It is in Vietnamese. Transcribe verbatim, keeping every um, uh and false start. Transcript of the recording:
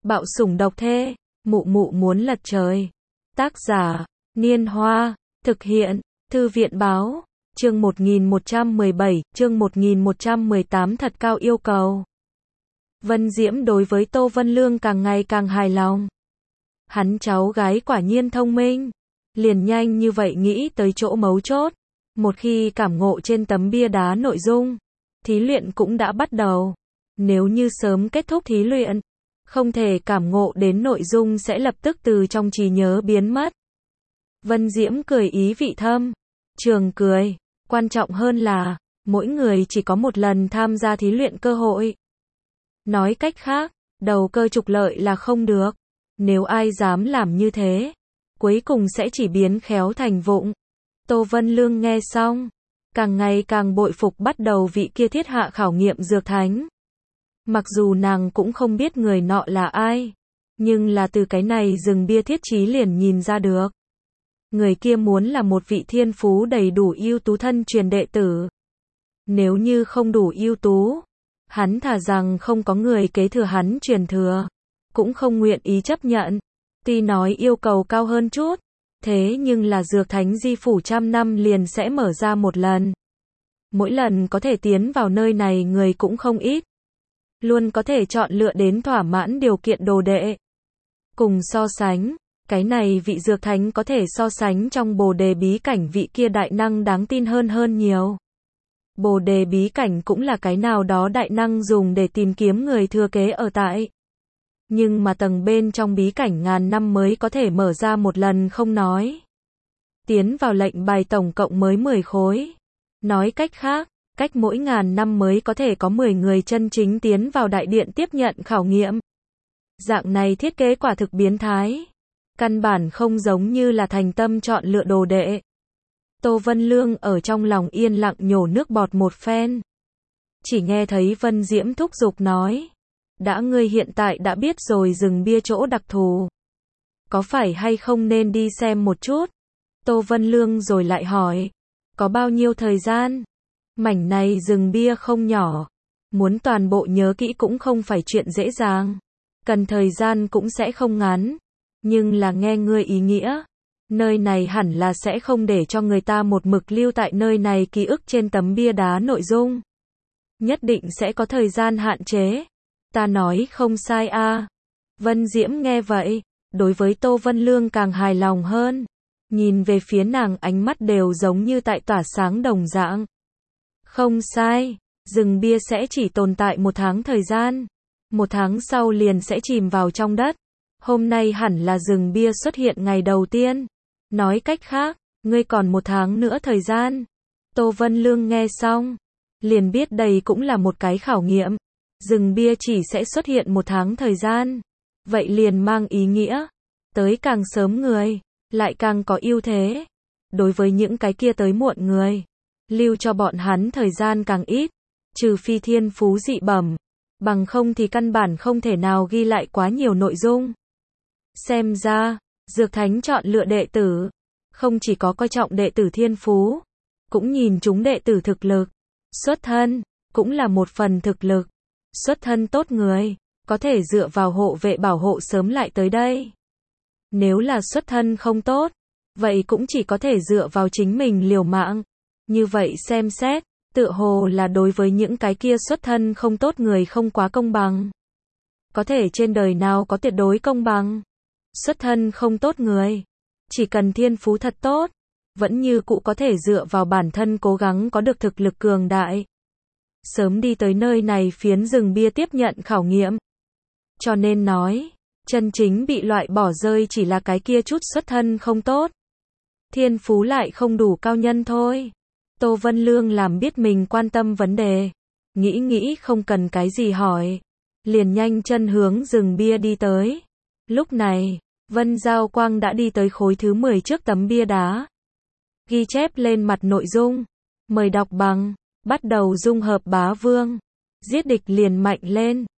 Bạo sủng độc thê, mụ mụ muốn lật trời. Tác giả, Niên Hoa, thực hiện, Thư viện Báo, chương một nghìn một trăm mười bảy, chương một nghìn một trăm mười tám thật cao yêu cầu. Vân Diễm đối với Tô Vân Lương càng ngày càng hài lòng. Hắn cháu gái quả nhiên thông minh, liền nhanh như vậy nghĩ tới chỗ mấu chốt. Một khi cảm ngộ trên tấm bia đá nội dung, thí luyện cũng đã bắt đầu. Nếu như sớm kết thúc thí luyện, không thể cảm ngộ đến nội dung sẽ lập tức từ trong trí nhớ biến mất. Vân Diễm cười ý vị thâm, trường cười, quan trọng hơn là, mỗi người chỉ có một lần tham gia thí luyện cơ hội. Nói cách khác, đầu cơ trục lợi là không được. Nếu ai dám làm như thế, cuối cùng sẽ chỉ biến khéo thành vụng. Tô Vân Lương nghe xong, càng ngày càng bội phục bắt đầu vị kia thiết hạ khảo nghiệm dược thánh. Mặc dù nàng cũng không biết người nọ là ai, nhưng là từ cái này rừng bia thiết chí liền nhìn ra được. Người kia muốn là một vị thiên phú đầy đủ ưu tú thân truyền đệ tử. Nếu như không đủ ưu tú, hắn thà rằng không có người kế thừa hắn truyền thừa, cũng không nguyện ý chấp nhận. Tuy nói yêu cầu cao hơn chút, thế nhưng là dược thánh di phủ trăm năm liền sẽ mở ra một lần. Mỗi lần có thể tiến vào nơi này người cũng không ít. Luôn có thể chọn lựa đến thỏa mãn điều kiện đồ đệ. Cùng so sánh, cái này vị dược thánh có thể so sánh trong bồ đề bí cảnh vị kia đại năng đáng tin hơn hơn nhiều. Bồ đề bí cảnh cũng là cái nào đó đại năng dùng để tìm kiếm người thừa kế ở tại. Nhưng mà tầng bên trong bí cảnh ngàn năm mới có thể mở ra một lần không nói. Tiến vào lệnh bài tổng cộng mới mười khối. Nói cách khác, cách mỗi ngàn năm mới có thể có mười người chân chính tiến vào đại điện tiếp nhận khảo nghiệm. Dạng này thiết kế quả thực biến thái. Căn bản không giống như là thành tâm chọn lựa đồ đệ. Tô Vân Lương ở trong lòng yên lặng nhổ nước bọt một phen. Chỉ nghe thấy Vân Diễm thúc giục nói. Đã ngươi hiện tại đã biết rồi rừng bia chỗ đặc thù. Có phải hay không nên đi xem một chút? Tô Vân Lương rồi lại hỏi. Có bao nhiêu thời gian? Mảnh này rừng bia không nhỏ. Muốn toàn bộ nhớ kỹ cũng không phải chuyện dễ dàng. Cần thời gian cũng sẽ không ngắn. Nhưng là nghe ngươi ý nghĩa. Nơi này hẳn là sẽ không để cho người ta một mực lưu tại nơi này ký ức trên tấm bia đá nội dung. Nhất định sẽ có thời gian hạn chế. Ta nói không sai a. À. Vân Diễm nghe vậy, đối với Tô Vân Lương càng hài lòng hơn. Nhìn về phía nàng ánh mắt đều giống như tại tỏa sáng đồng dạng. Không sai, rừng bia sẽ chỉ tồn tại một tháng thời gian. Một tháng sau liền sẽ chìm vào trong đất. Hôm nay hẳn là rừng bia xuất hiện ngày đầu tiên. Nói cách khác, ngươi còn một tháng nữa thời gian. Tô Vân Lương nghe xong, liền biết đây cũng là một cái khảo nghiệm. Rừng bia chỉ sẽ xuất hiện một tháng thời gian. Vậy liền mang ý nghĩa, tới càng sớm người, lại càng có ưu thế. Đối với những cái kia tới muộn người, lưu cho bọn hắn thời gian càng ít. Trừ phi thiên phú dị bẩm, bằng không thì căn bản không thể nào ghi lại quá nhiều nội dung. Xem ra, dược thánh chọn lựa đệ tử, không chỉ có coi trọng đệ tử thiên phú, cũng nhìn chúng đệ tử thực lực. Xuất thân, cũng là một phần thực lực. Xuất thân tốt người, có thể dựa vào hộ vệ bảo hộ sớm lại tới đây. Nếu là xuất thân không tốt, vậy cũng chỉ có thể dựa vào chính mình liều mạng. Như vậy xem xét, tựa hồ là đối với những cái kia xuất thân không tốt người không quá công bằng. Có thể trên đời nào có tuyệt đối công bằng. Xuất thân không tốt người, chỉ cần thiên phú thật tốt, vẫn như cũ có thể dựa vào bản thân cố gắng có được thực lực cường đại. Sớm đi tới nơi này phiến rừng bia tiếp nhận khảo nghiệm. Cho nên nói, chân chính bị loại bỏ rơi chỉ là cái kia chút xuất thân không tốt. Thiên phú lại không đủ cao nhân thôi. Tô Vân Lương làm biết mình quan tâm vấn đề. Nghĩ nghĩ không cần cái gì hỏi. Liền nhanh chân hướng rừng bia đi tới. Lúc này, Vân Giao Quang đã đi tới khối thứ mười trước tấm bia đá. Ghi chép lên mặt nội dung. Mời đọc bằng. Bắt đầu dung hợp bá vương. Giết địch liền mạnh lên.